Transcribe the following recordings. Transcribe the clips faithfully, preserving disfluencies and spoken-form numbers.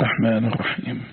الرحمن الرحيم.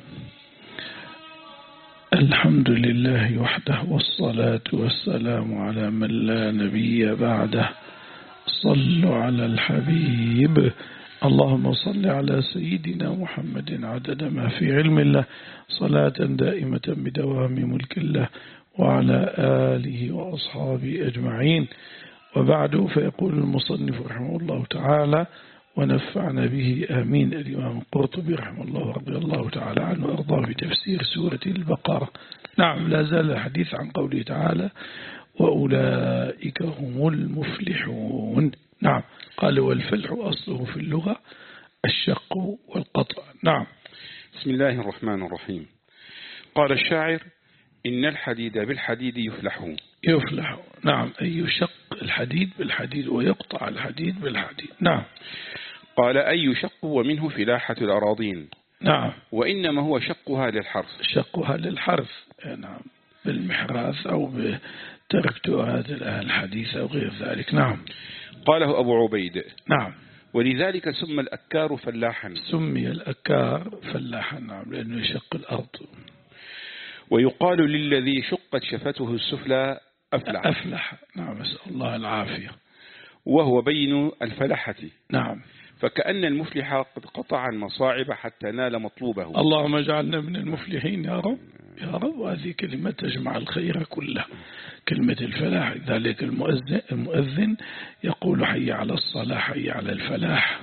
الحمد لله وحده، والصلاة والسلام على من لا نبي بعده. صلوا على الحبيب. اللهم صل على سيدنا محمد عدد ما في علم الله، صلاة دائمة بدوام ملك الله، وعلى آله وأصحابه أجمعين. وبعد، فيقول المصنف رحمه الله تعالى ونفعنا به آمين. الإمام القرطبي رحمه الله رضي الله تعالى عنه وأرضاه بتفسير سورة البقرة. نعم، لا زال الحديث عن قوله تعالى وأولئك هم المفلحون. نعم، قال والفلح أصله في اللغة الشق والقطع. نعم. بسم الله الرحمن الرحيم. قال الشاعر إن الحديد بالحديد يفلح. يفلح، نعم، أي يشق الحديد بالحديد ويقطع الحديد بالحديد. نعم. قال أي يشق ومنه فلاحة الأراضين. نعم. وإنما هو شقها للحرث. شقها للحرث، نعم، بالمحراث أو بتركتها الحديث أو غير ذلك. نعم. قاله أبو عبيد. نعم. ولذلك سمى الأكار فلاحا. سمي الأكار فلاحا، نعم، لأنه يشق الأرض. ويقال للذي شقت شفته السفلى أفلح. أفلح، نعم، نسأل الله العافية. وهو بين الفلحة. نعم. فكأن المفلح قد قطع المصاعب حتى نال مطلوبه. اللهم اجعلنا من المفلحين يا رب يا رب. وهذه كلمة تجمع الخير كله، كلمة الفلاح. ذلك المؤذن, المؤذن يقول حي على الصلاة حي على الفلاح.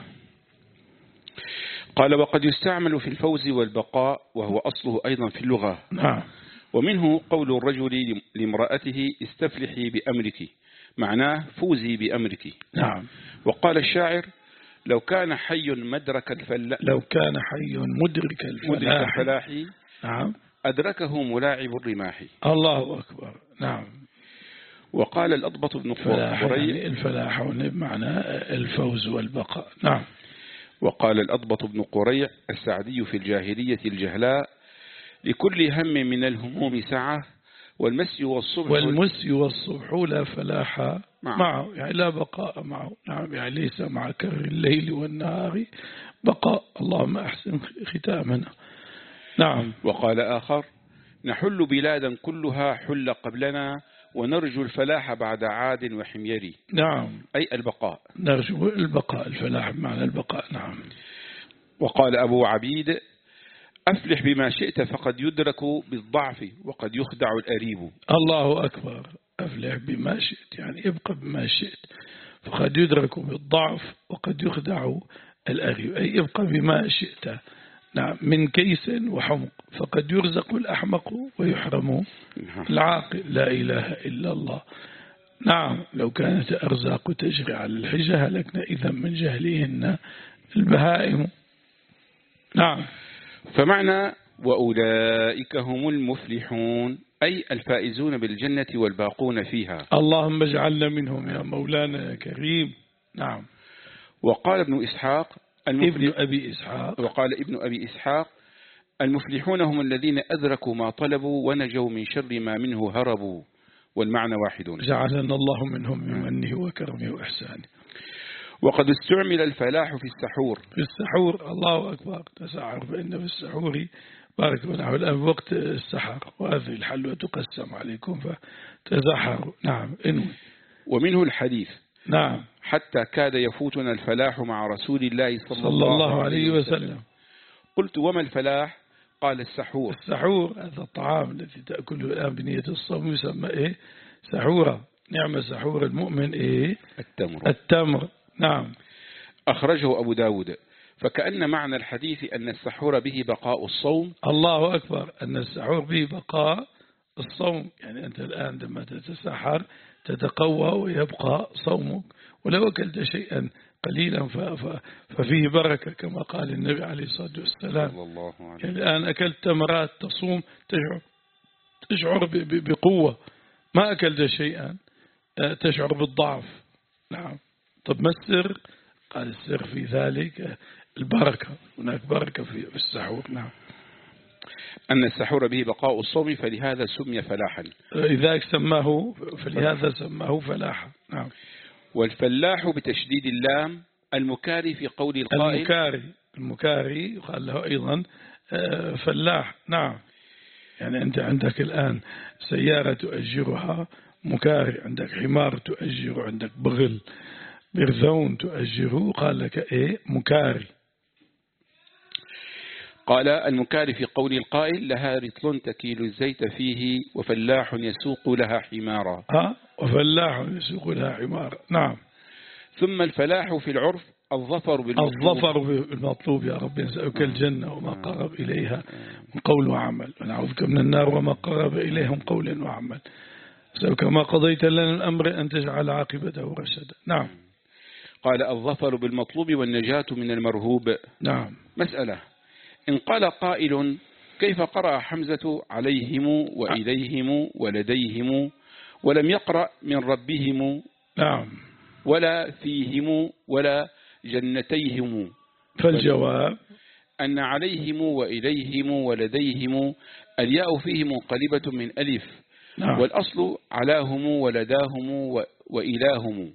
قال وقد يستعمل في الفوز والبقاء، وهو أصله أيضا في اللغة. نعم. ومنه قول الرجل لامرأته استفلحي بأمرك، معناه فوزي بأمرك. نعم. وقال الشاعر لو كان حي مدرك الفلاح لو كان حي مدرك الفلاح, مدرك الفلاح نعم، أدركه ملاعب الرماح. الله أكبر. نعم. وقال الأضبط بن قريع يعني الفلاح بمعنى الفوز والبقاء. نعم. وقال الأضبط بن قريع السعدي في الجاهلية الجهلاء لكل هم من الهموم سعة، والمسي والصبح والمسي والصبح لا فلاح معه, معه. يعني لا بقاء معه. نعم، يعني ليس مع كر الليل والنهار بقاء. اللهم أحسن ختامنا. نعم. وقال آخر نحل بلادا كلها حل قبلنا، ونرجو الفلاح بعد عاد وحميري. نعم، أي البقاء. نرجو البقاء، الفلاح بمعنى البقاء. نعم. وقال أبو عبيد أفلح بما شئت فقد يدرك بالضعف وقد يخدع الأريب. الله أكبر. أفلح بما شئت يعني ابقى بما شئت، فقد يدرك بالضعف وقد يخدع الأريب، أي ابقى بما شئت. نعم، من كيس وحمق، فقد يرزق الأحمق ويحرم العاقل. لا إله إلا الله. نعم، لو كانت أرزاق تجري على الحجة هلكنا إذا من جهلهن البهائم. نعم. فمعنى وأولئك هم المفلحون أي الفائزون بالجنة والباقون فيها. اللهم اجعلنا منهم يا مولانا يا كريم. نعم. وقال ابن إسحاق ابن أبي إسحاق وقال ابن أبي إسحاق المفلحون هم الذين أدركوا ما طلبوا ونجوا من شر ما منه هربوا، والمعنى واحد. جعلنا الله منهم بمنه وكرمه وإحسانه. وقد استعمل الفلاح في السحور. في السحور، الله أكبر. تسحر فإن في السحور بارك الله. الآن وقت السحر وهذه الحلوة تقسم عليكم فتزحروا. نعم، انوي. ومنه الحديث. نعم. حتى كاد يفوتنا الفلاح مع رسول الله صلى, صلى الله عليه وسلم. قلت وما الفلاح؟ قال السحور. السحور هذا الطعام الذي تأكله الآن بنية الصوم يسمى إيه؟ سحورة. نعم، سحور المؤمن إيه؟ التمر. التمر. نعم. أخرجه أبو داود. فكأن معنى الحديث أن السحور به بقاء الصوم. الله أكبر. أن السحور به بقاء الصوم، يعني أنت الآن لما تتسحر تتقوى ويبقى صومك، ولو أكلت شيئا قليلا ففيه بركة كما قال النبي عليه الصلاة والسلام. يعني الآن أكلت تمرات تصوم تشعر, تشعر بقوة، ما أكلت شيئا تشعر بالضعف. نعم. طب ما السر؟ قال السر في ذلك البركة، هناك بركة في السحور. نعم. أن السحور به بقاء الصوم فلهذا سمي فلاحا. لذلك سماه فلهذا سماه فلاحا. نعم. والفلاح بتشديد اللام المكاري في قول القائل. المكاري. المكاري يقال له أيضا فلاح. نعم، يعني أنت عندك الآن سيارة تؤجرها مكاري، عندك حمار تؤجره، عندك بغل برذون تؤجره، قال لك إيه مكاري. قال المكاري في قول القائل لها رطل تكيل الزيت فيه وفلاح يسوق لها حمارا. ها وفلاح يسوق لها حمارا. نعم. ثم الفلاح في العرف الظفر بالمطلوب. الظفر بالمطلوب يا رب، نسألك الجنة وما قرب إليها من قول وعمل، ونعوذك من النار وما قرب إليها من قول وعمل. نسألك ما قضيت لنا الأمر أن تجعل عاقبته رشدا. نعم. قال الظفر بالمطلوب والنجاة من المرهوب. نعم. مسألة، إن قال قائل كيف قرأ حمزة عليهم وإليهم ولديهم ولم يقرأ من ربهم؟ نعم. ولا فيهم ولا جنتيهم. فالجواب أن عليهم وإليهم ولديهم الياء فيه منقلبة من ألف. نعم. والأصل علاهم ولداهم وإلاهم،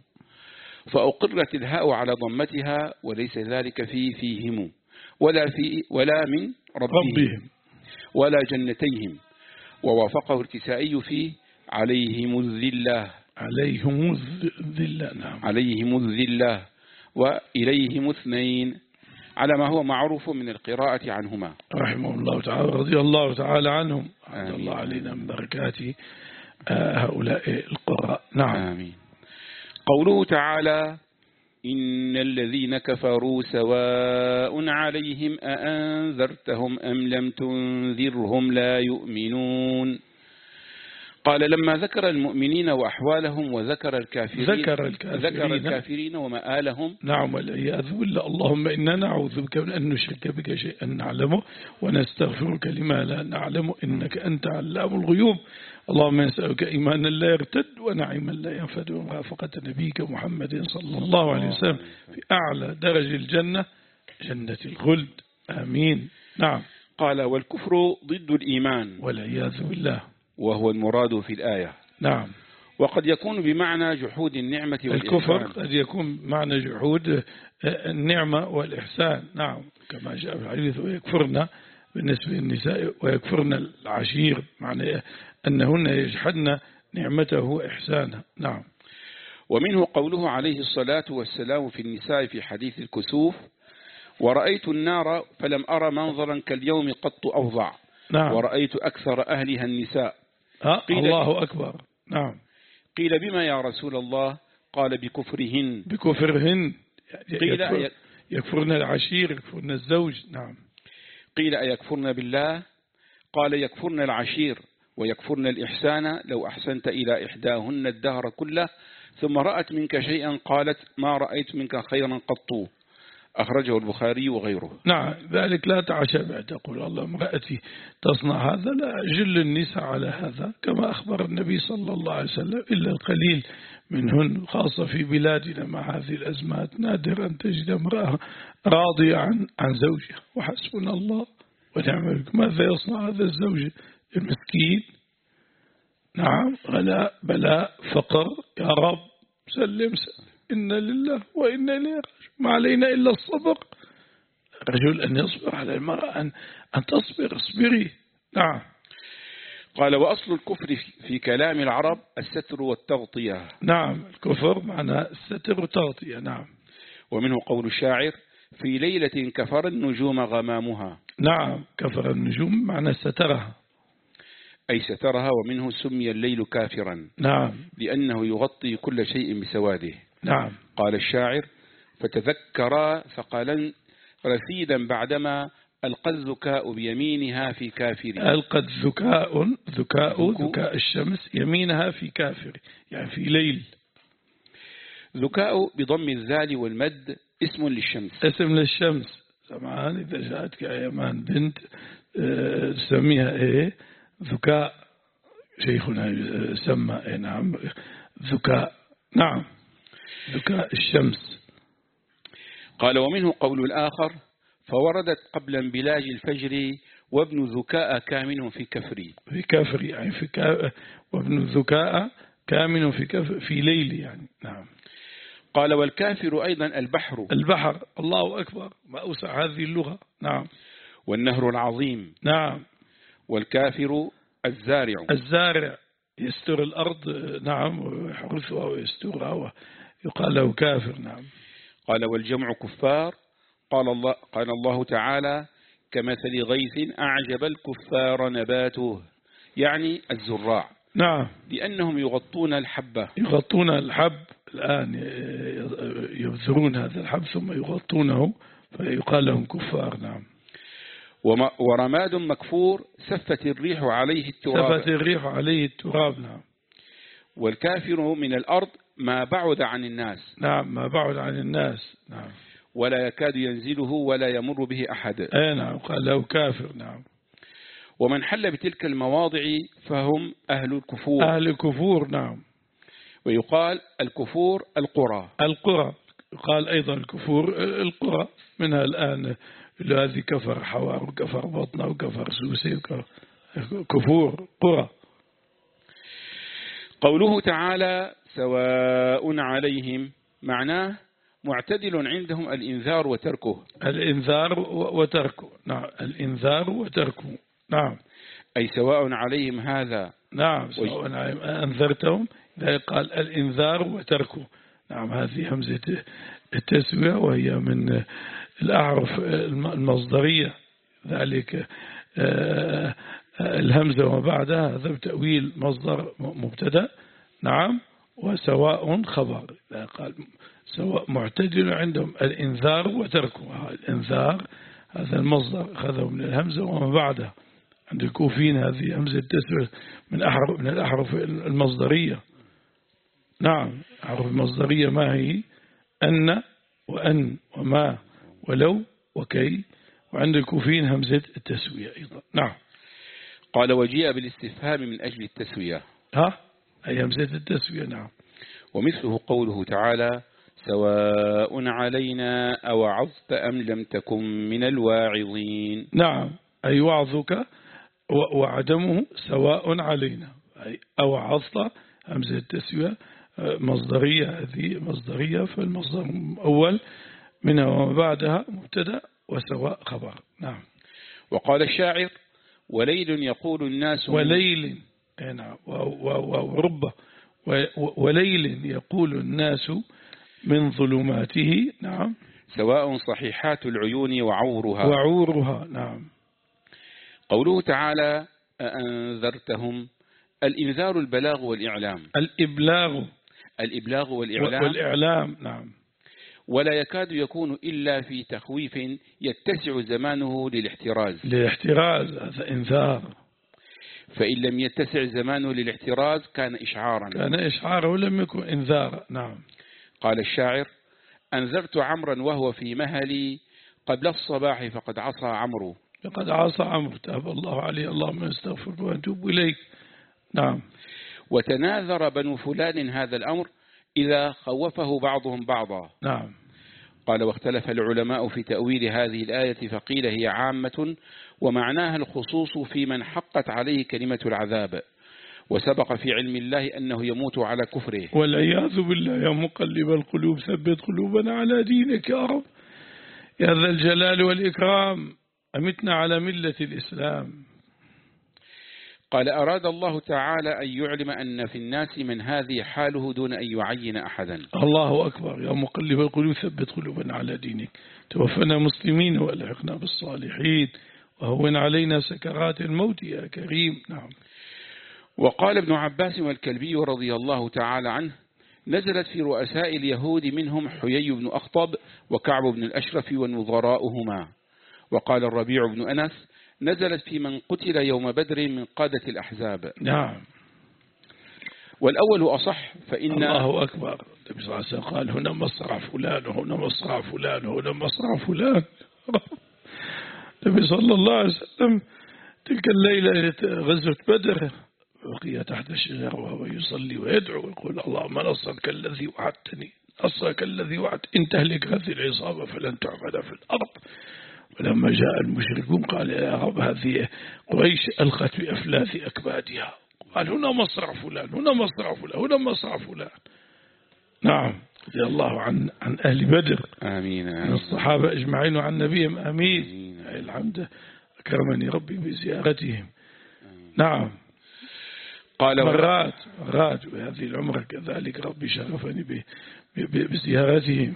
فأقرت الهاء على ضمتها وليس ذلك في فيهم ولا في ولا من ربهم, ربهم ولا جنتيهم. ووافقه الكسائي في عليهم الذلة. عليهم الذلة. نعم. عليهم الذلة وإليهم اثنين على ما هو معروف من القراءة عنهما رحمه الله تعالى، رضي الله تعالى عنهم، عبد الله علينا من بركات هؤلاء القراء. نعم. آمين. قوله تعالى إن الذين كفروا سواء عليهم أأنذرتهم أم لم تنذرهم لا يؤمنون. قال لما ذكر المؤمنين وأحوالهم وذكر الكافرين ذكر الكافرين, ذكر الكافرين ومآلهم. نعم والعياذ بالله. اللهم إنا نعوذ بك من أن نشرك بك شيئا نعلمه ونستغفرك لما لا نعلم إنك أنت علام الغيوب. اللهم نسألك إيمانا لا يرتد ونعيما لا ينفد ومرافقة نبيك محمد صلى الله عليه وسلم في أعلى درج الجنة جنة الخلد. آمين. نعم. قال والكفر ضد الإيمان والعياذ بالله، وهو المراد في الآية. نعم. وقد يكون بمعنى جحود النعمة والإحسان. الكفر قد يكون بمعنى جحود النعمة والإحسان. نعم، كما جاء في الحديث ويكفرن بالنسبة للنساء ويكفرن العشير، معنى أنهن يجحدن نعمته وإحسانه. نعم. ومنه قوله عليه الصلاة والسلام في النساء في حديث الكسوف ورأيت النار فلم أرى منظرا كاليوم قط أفظع. نعم. ورأيت أكثر أهلها النساء. قيل الله أكبر. نعم. قيل بما يا رسول الله؟ قال بكفرهن. بكفرهن قيل يكفر يكفرن العشير، يكفرن الزوج. نعم. قيل أيكفرن بالله؟ قال يكفرن العشير ويكفرن الإحسان لو أحسنت إلى إحداهن الدهر كله ثم رأت منك شيئا قالت ما رأيت منك خيرا قط. أخرجه البخاري وغيره. نعم. ذلك لا تعشى تقول الله امرأتي تصنع هذا، لا، جل النساء على هذا كما أخبر النبي صلى الله عليه وسلم، إلا القليل منهن، خاصة في بلادنا مع هذه الأزمات نادر أن تجد امرأة راضية عن عن زوجها، وحسبنا الله ونعم الوكيل. ماذا يصنع هذا الزوج المسكين؟ نعم، غلاء بلاء فقر، يا رب سلم سلم، إنا لله وإنا إليه راجعون، ما علينا إلا الصبر. الرجل أن يصبر على المرأة، أن, أن تصبر، اصبري. نعم. قال وأصل الكفر في كلام العرب الستر والتغطية. نعم، الكفر معنى الستر والتغطية. نعم. ومنه قول الشاعر في ليلة كفر النجوم غمامها. نعم، كفر النجوم معنى سترها، أي سترها. ومنه سمي الليل كافرا. نعم، لأنه يغطي كل شيء بسواده. نعم. قال الشاعر فتذكر ثقلا رثيدا بعدما ألقى الذكاء بيمينها في كافر. ألقى الذكاء ذكاء ذكاء الشمس يمينها في كافر، يعني في ليل. ذكاء بضم الذال والمد اسم للشمس. اسم للشمس. سمعان إذا جاءتك أيمان بنت سميها إيه؟ ذكاء. شيخنا سمى إيه؟ نعم، ذكاء. نعم، ذكاء الشمس. قال ومنه قول الآخر فوردت قبل انبلاج الفجر وابن ذكاء كامن في كفري. في كفري يعني في كا... وابن ذكاء كامن في كفر في ليل يعني. نعم. قال والكافر أيضا البحر البحر، الله أكبر، ما أوسع هذه اللغة. نعم. والنهر العظيم. نعم. والكافر الزارع. الزارع يستر الأرض، نعم، ويحرثها ويسترها، يقال له كافر. نعم. قال والجمع كفار. قال الله, قال الله تعالى كمثل غيث أعجب الكفار نباته، يعني الزراع. نعم. لأنهم يغطون الحبة. يغطون الحب الآن، يبذرون هذا الحب ثم يغطونه فيقال لهم كفار. نعم. ورماد مكفور سفت الريح عليه التراب. سفت الريح عليه التراب. نعم. والكافر من الأرض ما بعد عن الناس. نعم، ما بعد عن الناس. نعم. ولا يكاد ينزله ولا يمر به أحد. أي نعم، قال له كافر. نعم. ومن حل بتلك المواضع فهم أهل الكفور. أهل الكفور. نعم. ويقال الكفور القرى. القرى، يقال أيضا الكفور القرى، منها الآن هذه كفر حوار وكفر بطنة وكفر سوسي، كفور قرى. قوله تعالى سواء عليهم معناه معتدل عندهم الإنذار وتركه. الإنذار وتركه. نعم. الإنذار وتركه. نعم. أي سواء عليهم هذا. نعم. سواء عليهم أنذرتهم، إذا قال الإنذار وتركه. نعم. هذه همزة التسوية، وهي من الأعرف المصدرية، ذلك الهمزة وما بعدها هذا بتأويل مصدر مبتدأ. نعم. وسواء خبر، إذا قال سواء معتدل عندهم الإنذار وتركه. الإنذار هذا المصدر أخذه من الهمزة وما بعدها. عند الكوفيين هذه همزة التسوية من أحرف من الأحرف المصدرية. نعم. أحرف المصدرية ما هي؟ أن وأن وما ولو وكي. وعند الكوفيين همزة التسوية أيضا. نعم. قال وجيء بالاستفهام من أجل التسوية. ها، أي همزة التسوية. نعم. ومثله قوله تعالى سواء علينا أوعظت أم لم تكن من الواعظين. نعم. أي وعظك وعدمه سواء علينا، أي أوعظت، همزة التسوية مصدرية، هذه مصدرية، فالمصدر الأول منها وما بعدها مبتدأ، وسواء خبر. نعم. وقال الشاعر وليل يقول الناس وليل. نعم. ورب وليل يقول الناس من ظلماته. نعم. سواء صحيحات العيون وعورها. وعورها. نعم. قوله تعالى أأنذرتهم. الإنذار البلاغ والإعلام. الإبلاغ. الإبلاغ والإعلام. والإعلام. نعم. ولا يكاد يكون إلا في تخويف يتسع زمانه للاحتراز. للاحتراز، هذا إنذار. فإن لم يتسع زمانه للاحتراز كان إشعارا. كان إشعارا ولم يكن إنذارا. نعم. قال الشاعر أنذرت عمرا وهو في مهلي قبل الصباح فقد عصى عمرو. فقد عصى عمرو، تاب الله عليه، اللهم استغفر واتوب إليك. نعم. وتناذر بنو فلان هذا الأمر إذا خوفه بعضهم بعضا. نعم. قال واختلف العلماء في تأويل هذه الآية، فقيل هي عامة ومعناها الخصوص في من حقت عليه كلمة العذاب، وسبق في علم الله أنه يموت على كفره. والعياذ بالله. يا مقلب القلوب ثبت قلوبنا على دينك يا رب، يا ذا الجلال والإكرام، أمتنا على ملة الإسلام. قال أراد الله تعالى أن يعلم أن في الناس من هذه حاله دون أن يعين أحدا. الله أكبر. يا مقلب القلوب ثبت قلوبنا على دينك، توفنا مسلمين وألحقنا بالصالحين، وهون علينا سكرات الموت يا كريم. نعم. وقال ابن عباس والكلبي رضي الله تعالى عنه نزلت في رؤساء اليهود منهم حيي بن أخطب وكعب بن الأشرف ونظراؤهما. وقال الربيع بن أنس نزلت في من قتل يوم بدر من قادة الأحزاب. نعم. والأول أصح، فإن الله أكبر. النبي صلى الله عليه وسلم قال هنا مصرع فلان وهنا مصرع فلان وهنا مصرع فلان. النبي صلى الله عليه وسلم تلك الليلة غزوة بدر بقي تحت الشجر وهو يصلي ويدعو ويقول اللهم نصرك الذي وعدتني، نصرك الذي وعدت، إن تهلك هذه العصابة فلن تعبد في الأرض. ولما جاء المشركون قال يا رب هذه قريش ألقت بأفلاث أكبادها، قال هنا مصرع فلان هنا مصرع فلان هنا مصرع فلان. نعم. رضي الله عن عن أهل بدر. آمين. آمين. عن الصحابة أجمعين وعن نبيهم. آمين. آمين. الحمد أكرمني ربي بزيارتهم. آمين. نعم. قال مرات مرات وهذه العمرة كذلك ربي شرفني بزيارتهم.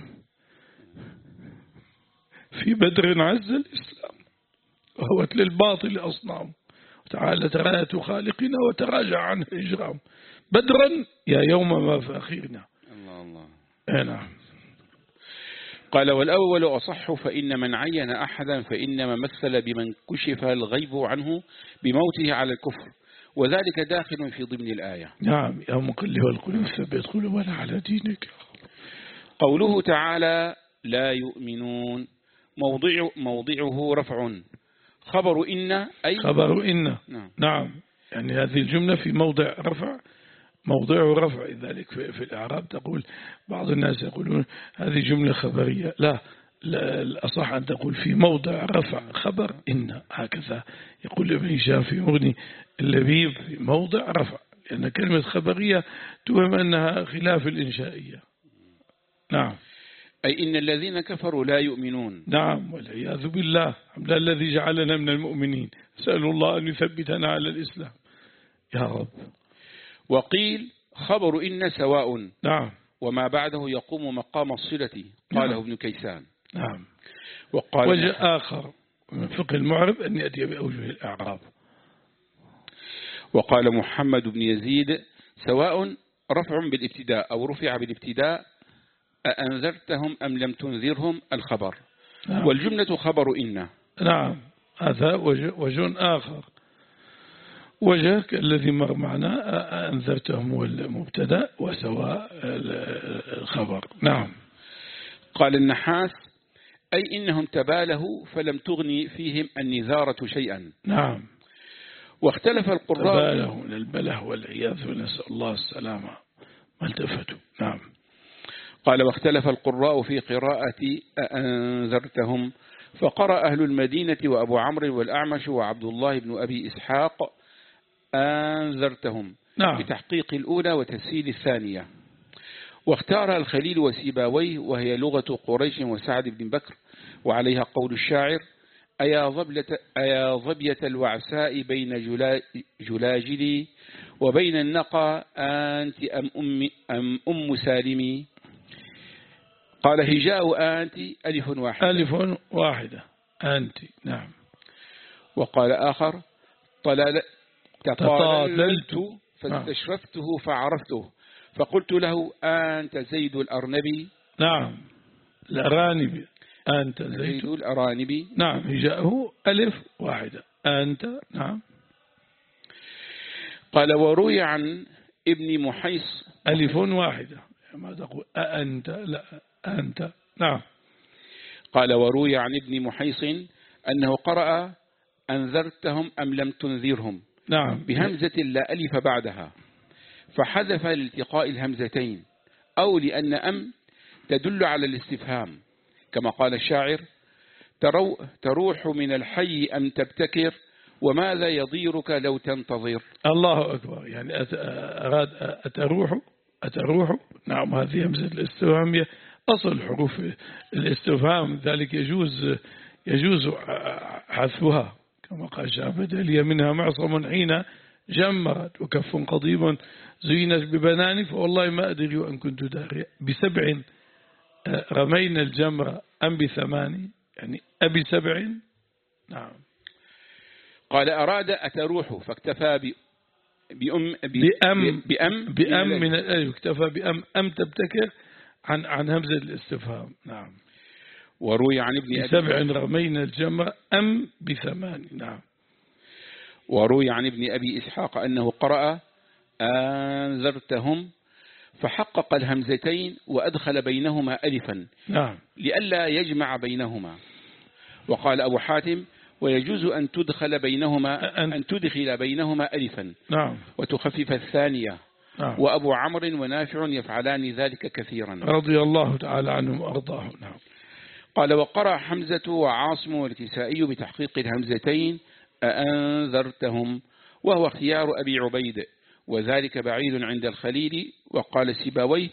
في بدر عز الإسلام وهوت للباطل أصنام وتعالى تراية خالقنا وتراجع عن هجرام بدرا يا يوم ما فاخرنا. الله الله. نعم. قال والأول أصح فإن من عين أحدا فإنما مثل بمن كشف الغيب عنه بموته على الكفر وذلك داخل في ضمن الآية. نعم. يا مقلب القلوب ثبت قلوبنا على دينك. قوله تعالى لا يؤمنون موضع موضعه رفع خبر إن أي خبر إن. نعم. نعم يعني هذه الجملة في موضع رفع موضعه رفع. ذلك في الإعراب تقول بعض الناس يقولون هذه جملة خبرية. لا الأصح أن تقول في موضع رفع خبر إن. هكذا يقول ابن هشام في مغني اللبيب في موضع رفع لأن كلمة خبرية توهم أنها خلاف الإنشائية. نعم. أي إن الذين كفروا لا يؤمنون. نعم والعياذ بالله. الحمد لله الذي جعلنا من المؤمنين. أسأل الله أن يثبتنا على الإسلام يا رب. وقيل خبر إن سواء. نعم. وما بعده يقوم مقام الصلة قاله نعم. ابن كيسان. نعم. وقال وجه آخر من فقه المعرب أن يأتي بأوجه الإعراب. وقال محمد بن يزيد سواء رفع بالابتداء أو رفع بالابتداء أأنذرتهم أم لم تنذرهم الخبر. نعم. والجملة خبر إن. نعم. هذا وجه, وجه آخر. وجه الذي مر معنا أنذرتهم والمبتدا وسواء الخبر. نعم. قال النحاس أي إنهم تبالهوا فلم تغني فيهم النذارة شيئا. نعم. واختلف القراء تبالهوا من البله والعياذ ونسأل الله السلامة ما التفتوا. نعم. قال واختلف القراء في قراءة أنذرتهم فقرأ أهل المدينة وأبو عمرو والأعمش وعبد الله بن أبي إسحاق أنذرتهم. نعم. بتحقيق الأولى وتسهيل الثانية. واختار الخليل وسيباويه وهي لغة قريش وسعد بن بكر وعليها قول الشاعر أيا ظبية, أيا ظبية الوعساء بين جلاجلي وبين النقى أنت أم أم, أم أم سالمي. قال هجاء أنت ألف واحدة. ألف واحدة أنت. نعم. وقال آخر طلال تطاللت فاستشرفته فعرفته فقلت له أنت زيد الأرنبي. نعم. الأرانبي. أنت زيد, زيد الأرانبي. نعم. هجاءه ألف واحدة أنت. نعم. قال وروي عن ابن محيص ألف واحدة ما تقول أنت لا أنت. نعم. قال وروي عن ابن محيص أنه قرأ أنذرتهم أم لم تنذرهم. نعم. بهمزة لا ألف بعدها فحذف لالتقاء الهمزتين أو لأن أم تدل على الاستفهام كما قال الشاعر ترو تروح من الحي أم تبتكر وماذا يضيرك لو تنتظر. الله أكبر. يعني أراد أتروح أتروح. نعم. هذه همزة الاستفهامية أصل حروف الاستفهام ذلك يجوز يجوز حذفها كما قال شعبد لي منها معصم حين جمرت وكف قضيب زينت ببنان فوالله ما أدري وأن كنت داريا بسبع رمينا الجمر أم بثمان يعني أبي سبع. نعم. قال أراد أتروح فاكتفى ب بأم بأم بأم بأم من الألف اكتفى بأم أم تبتكر عن عن همزة الاستفهام. نعم. وروي عن ابن أبي بسبع رمينا الجمر أم بثمان. نعم. وروي عن ابن أبي إسحاق أنه قرأ أنذرتهم فحقق الهمزتين وأدخل بينهما ألفا. نعم. لئلا يجمع بينهما. وقال أبو حاتم ويجوز أن تدخل بينهما أن, أن تدخل بينهما ألفا. نعم. وتخفف الثانية. نعم. وأبو عمرو ونافع يفعلان ذلك كثيرا رضي الله تعالى عنهم وأرضاهم. نعم. قال وقرأ حمزة وعاصم والكسائي بتحقيق الهمزتين أأنذرتهم وهو اختيار أبي عبيد وذلك بعيد عند الخليل. وقال سيباويه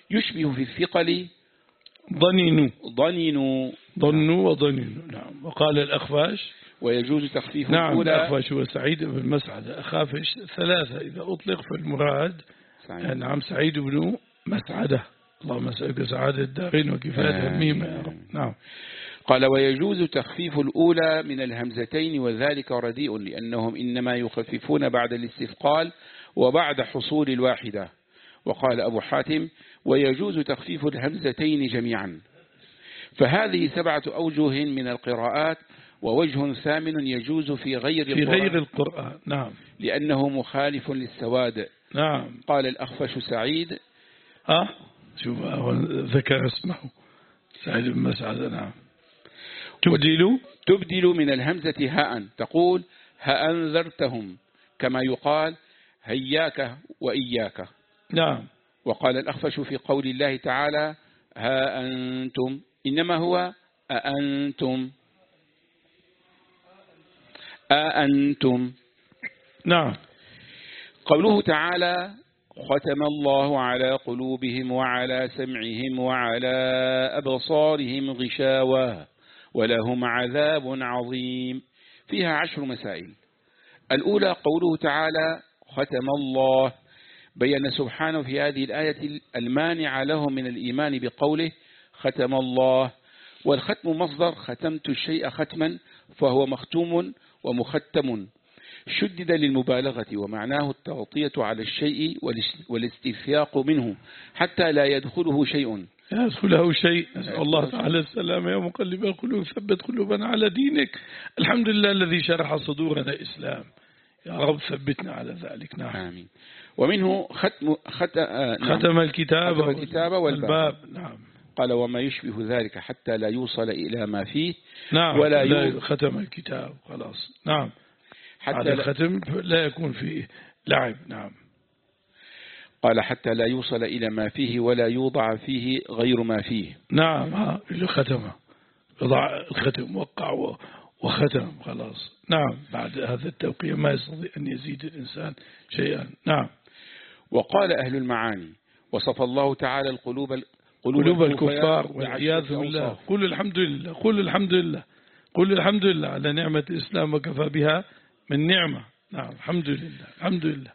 يشبه في الثقل ضنينوا ضنينوا ضنوا وضنينوا. نعم. وقال الأخفاش ويجوز تخفيف نعم الأولى. الأخفش هو سعيد بن مسعد. أخافش ثلاثة إذا أطلق في المراد سعيد. نعم سعيد بن مسعدة. اللهم أسألك سعادة الدارين وكفاية الميمة يا رب. نعم. قال ويجوز تخفيف الأولى من الهمزتين وذلك رديء لأنهم إنما يخففون بعد الاستثقال وبعد حصول الواحدة. وقال أبو حاتم ويجوز تخفيف الهمزتين جميعا. فهذه سبعة أوجه من القراءات ووجه ثامن يجوز في غير في القرآن غير القرآن. نعم. لأنه مخالف للسواد. نعم. قال الأخفش سعيد ها شوف ذكر اسمه سعيد بن مسعد. نعم. تبدل تبدل من الهمزة هاء تقول هأنذرتهم كما يقال هياك وإياك. نعم. وقال الأخفش في قول الله تعالى ها أنتم إنما هو أأنتم أأنتم. نعم. قوله تعالى ختم الله على قلوبهم وعلى سمعهم وعلى أبصارهم غشاوة ولهم عذاب عظيم فيها عشر مسائل. الأولى قوله تعالى ختم الله بيّن سبحانه في هذه الآية المانع لهم من الإيمان بقوله ختم الله. والختم مصدر ختمت الشيء ختما فهو مختوم ومختم شدد للمبالغة ومعناه التغطية على الشيء والاستفياق منه حتى لا يدخله شيء يدخله شيء. نسأل الله تعالى السلام يا مقلب القلوب ثبت قلوبنا على دينك. الحمد لله الذي شرح صدورنا إسلام يا رب ثبتنا على ذلك. نعم. آمين. ومنه ختم ختم, آه نعم. ختم الكتاب, ختم الكتاب والباب. نعم. قال وما يشبه ذلك حتى لا يوصل إلى ما فيه. نعم. ولا لا ختم الكتاب خلاص. نعم. حتى الختم لا يكون فيه لعب. نعم. قال حتى لا يوصل إلى ما فيه ولا يوضع فيه غير ما فيه. نعم. ها ختمه وضع الختم وقع وختم خلاص. نعم. بعد هذا التوقيع ما يستطيع أن يزيد الإنسان شيئا. نعم. وقال أهل المعاني وصف الله تعالى القلوب قلوب الكفار والعياذ بالله. قل الحمد لله قل الحمد لله قل الحمد لله على نعمة الإسلام وكفى بها من نعمة. نعم. الحمد لله الحمد لله.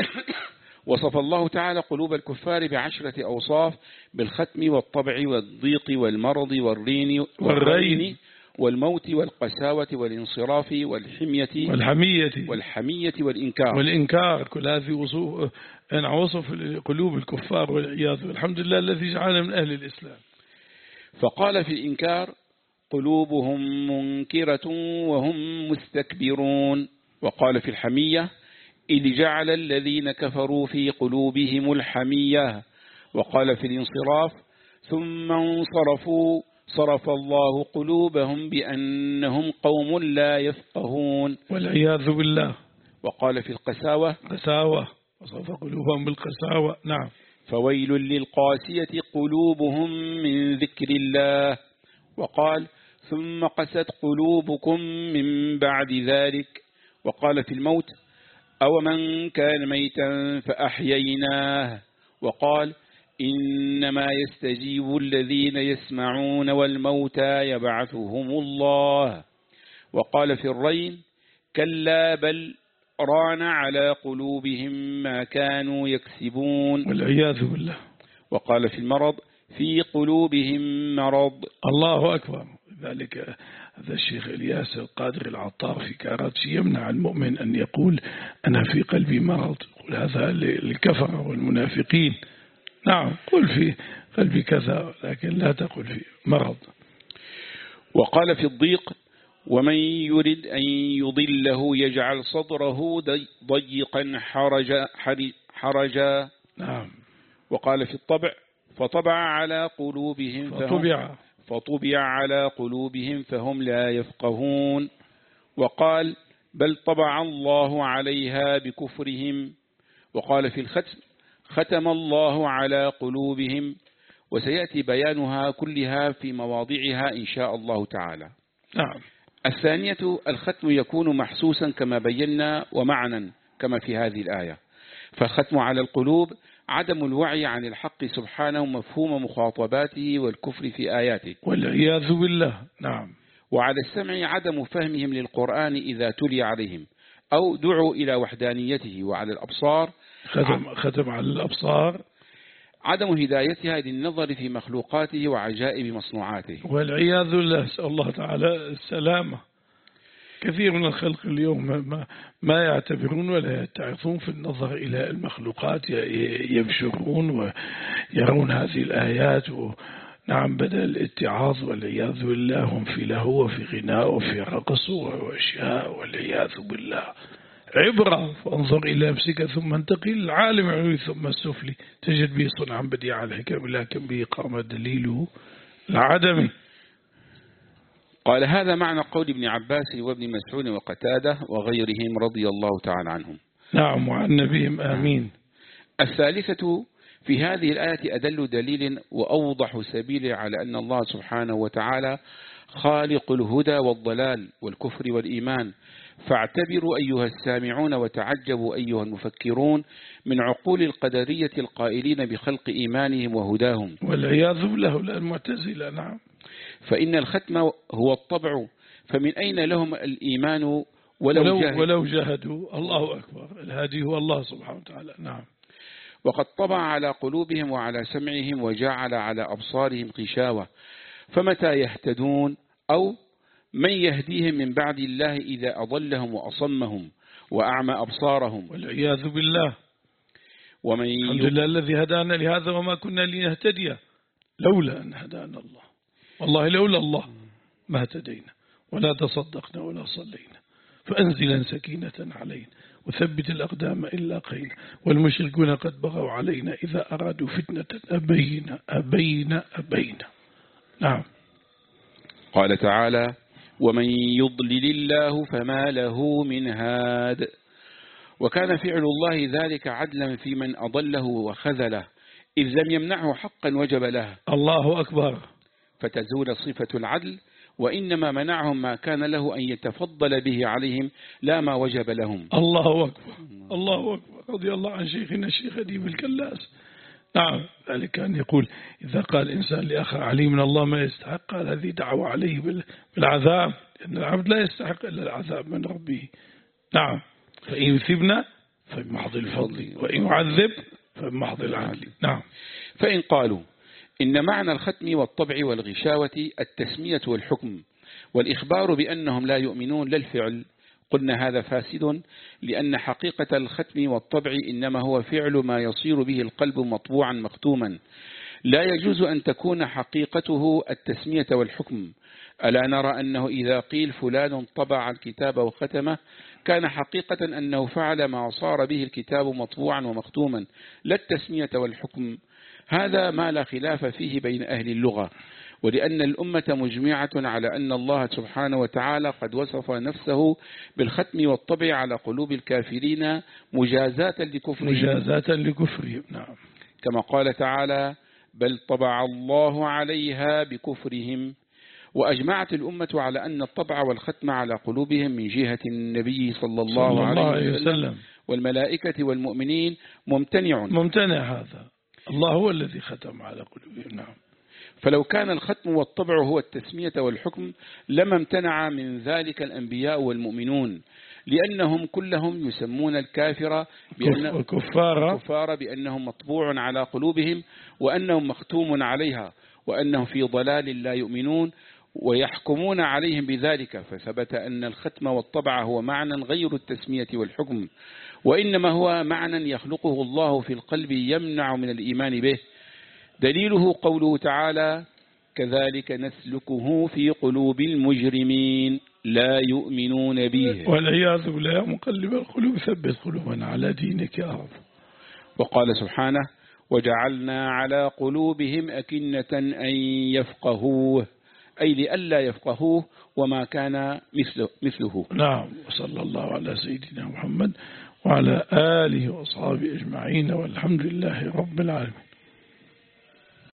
وصف الله تعالى قلوب الكفار بعشرة أوصاف بالختم والطبع والضيق والمرض والرين والرين والموت والقساوة والانصراف والحمية والحمية والحمية والإنكار والإنكار. كل هذه وصف أنا وصف قلوب الكفار والعياذ. والحمد لله الذي جعلنا من أهل الإسلام. فقال في الإنكار قلوبهم منكرة وهم مستكبرون. وقال في الحمية إذ جعل الذين كفروا في قلوبهم الحمية. وقال في الانصراف ثم انصرفوا صرف الله قلوبهم بأنهم قوم لا يفقهون والعياذ بالله. وقال في القساوة قساوة وصف قلوبهم بالقساوة. نعم. فويل للقاسية قلوبهم من ذكر الله. وقال ثم قست قلوبكم من بعد ذلك. وقال في الموت أو من كان ميتا فأحييناه. وقال إنما يستجيب الذين يسمعون والموتى يبعثهم الله. وقال في الرين كلا بل ران على قلوبهم ما كانوا يكسبون والعياذ بالله. وقال في المرض في قلوبهم مرض. الله أكبر. ذلك هذا الشيخ إلياس القادر العطار في كاراتشي يمنع المؤمن أن يقول أنا في قلبي مرض. يقول هذا للكفرة والمنافقين. نعم. قل في قلبي كذا لكن لا تقل في مرض. وقال في الضيق ومن يريد أن يضله يجعل صدره ضيقا حرجا, حرجا. نعم. وقال في الطبع فطبع على قلوبهم فطبع فطبع على قلوبهم فهم لا يفقهون. وقال بل طبع الله عليها بكفرهم. وقال في الختم ختم الله على قلوبهم. وسيأتي بيانها كلها في مواضعها إن شاء الله تعالى. نعم. الثانية الختم يكون محسوسا كما بينا ومعنا كما في هذه الآية. فالختم على القلوب عدم الوعي عن الحق سبحانه مفهوم مخاطباته والكفر في آياته والعياذ بالله. نعم. وعلى السمع عدم فهمهم للقرآن إذا تلي عليهم أو دعوا إلى وحدانيته. وعلى الأبصار ختم, ختم على الأبصار عدم هدايتها للنظر في مخلوقاته وعجائب مصنوعاته والعياذ بالله. نسأل الله تعالى السلامة. كثير من الخلق اليوم ما, ما يعتبرون ولا يتعظون في النظر إلى المخلوقات، يبشرون ويرون هذه الآيات و نعم بدل الاتعاظ والعياذ بالله هم في لهو وفي غناء وفي رقص وأشياء والعياذ بالله. عبرة فانظر إلى نفسك ثم انتقل العالم العلوي ثم السفلي تجد به صنعا بديع الحكم لكن به قام دليله العدمي. قال هذا معنى قول ابن عباس وابن مسعود وقتادة وغيرهم رضي الله تعالى عنهم. نعم وعن نبيهم آمين. الثالثة في هذه الآية أدل دليل وأوضح سبيل على أن الله سبحانه وتعالى خالق الهدى والضلال والكفر والإيمان. فاعتبروا أيها السامعون وتعجبوا أيها المفكرون من عقول القدرية القائلين بخلق إيمانهم وهداهم والعياذ بالله المعتزلة. نعم. فإن الختم هو الطبع، فمن أين لهم الإيمان ولو, ولو, جاهد ولو جاهدوا. الله أكبر. الهادي هو الله سبحانه وتعالى. نعم. وقد طبع على قلوبهم وعلى سمعهم وجعل على أبصارهم غشاوة، فمتى يهتدون؟ أو من يهديهم من بعد الله إذا أضلهم وأصمهم وأعمى أبصارهم والعياذ بالله. ومن الحمد لله الذي هدانا لهذا وما كنا لنهتدي لولا أن هدانا الله. والله لولا الله ما اهتدينا ولا تصدقنا ولا صلينا. فأنزلا سكينة علينا وثبت الأقدام إلا قينا والمشركون قد بغوا علينا إذا أرادوا فتنة أبينا أبينا أبينا. نعم. قال تعالى ومن يضلل الله فما له من هاد. وكان فعل الله ذلك عدلا في من أضله وخذله، إذ لم يمنعه حقا وجب له. الله أكبر. فتزول صفة العدل، وإنما منعهم ما كان له أن يتفضل به عليهم لا ما وجب لهم. الله أكبر. الله أكبر. رضي الله عن شيخنا الشيخ أديب الكلاس. نعم. ذلك كان يقول إذا قال إنسان لأخر علي من الله ما يستحق، قال هذه دعوة عليه بالعذاب، لأن العبد لا يستحق إلا العذاب من ربه. نعم. فإن يثبنا فبمحض الفضل وإن يعذب فبمحض العدل. نعم. فإن قالوا إن معنى الختم والطبع والغشاوة التسمية والحكم والإخبار بأنهم لا يؤمنون لا الفعل، قلنا هذا فاسد، لأن حقيقة الختم والطبع إنما هو فعل ما يصير به القلب مطبوعا مختوما، لا يجوز أن تكون حقيقته التسمية والحكم. ألا نرى أنه إذا قيل فلان طبع الكتاب وختمه كان حقيقة أنه فعل ما صار به الكتاب مطبوعا ومختوما، لا التسمية والحكم. هذا ما لا خلاف فيه بين أهل اللغة، ولأن الأمة مجمعة على أن الله سبحانه وتعالى قد وصف نفسه بالختم والطبع على قلوب الكافرين مجازاة لكفرهم مجازاة لكفرهم. نعم. كما قال تعالى بل طبع الله عليها بكفرهم. وأجمعت الأمة على أن الطبع والختم على قلوبهم من جهة النبي صلى الله, صلى الله عليه وسلم والملائكة والمؤمنين ممتنع ممتنع هذا. الله هو الذي ختم على قلوبهم. نعم. فلو كان الختم والطبع هو التسمية والحكم لما امتنع من ذلك الأنبياء والمؤمنون، لأنهم كلهم يسمون الكافر بأن كفار بأنهم مطبوع على قلوبهم وأنهم مختوم عليها وأنهم في ضلال لا يؤمنون، ويحكمون عليهم بذلك. فثبت أن الختم والطبع هو معنى غير التسمية والحكم، وإنما هو معنى يخلقه الله في القلب يمنع من الإيمان به. دليله قوله تعالى كذلك نسلكه في قلوب المجرمين لا يؤمنون به. والعياذ بالله مقلب القلوب ثبت قلوبنا على دينك يا رب. وقال سبحانه وجعلنا على قلوبهم أكنة أن يفقهوه، أي لئلا يفقهوه وما كان مثله, مثله. نعم. وصلى الله على سيدنا محمد وعلى آله وأصحابه أجمعين والحمد لله رب العالمين.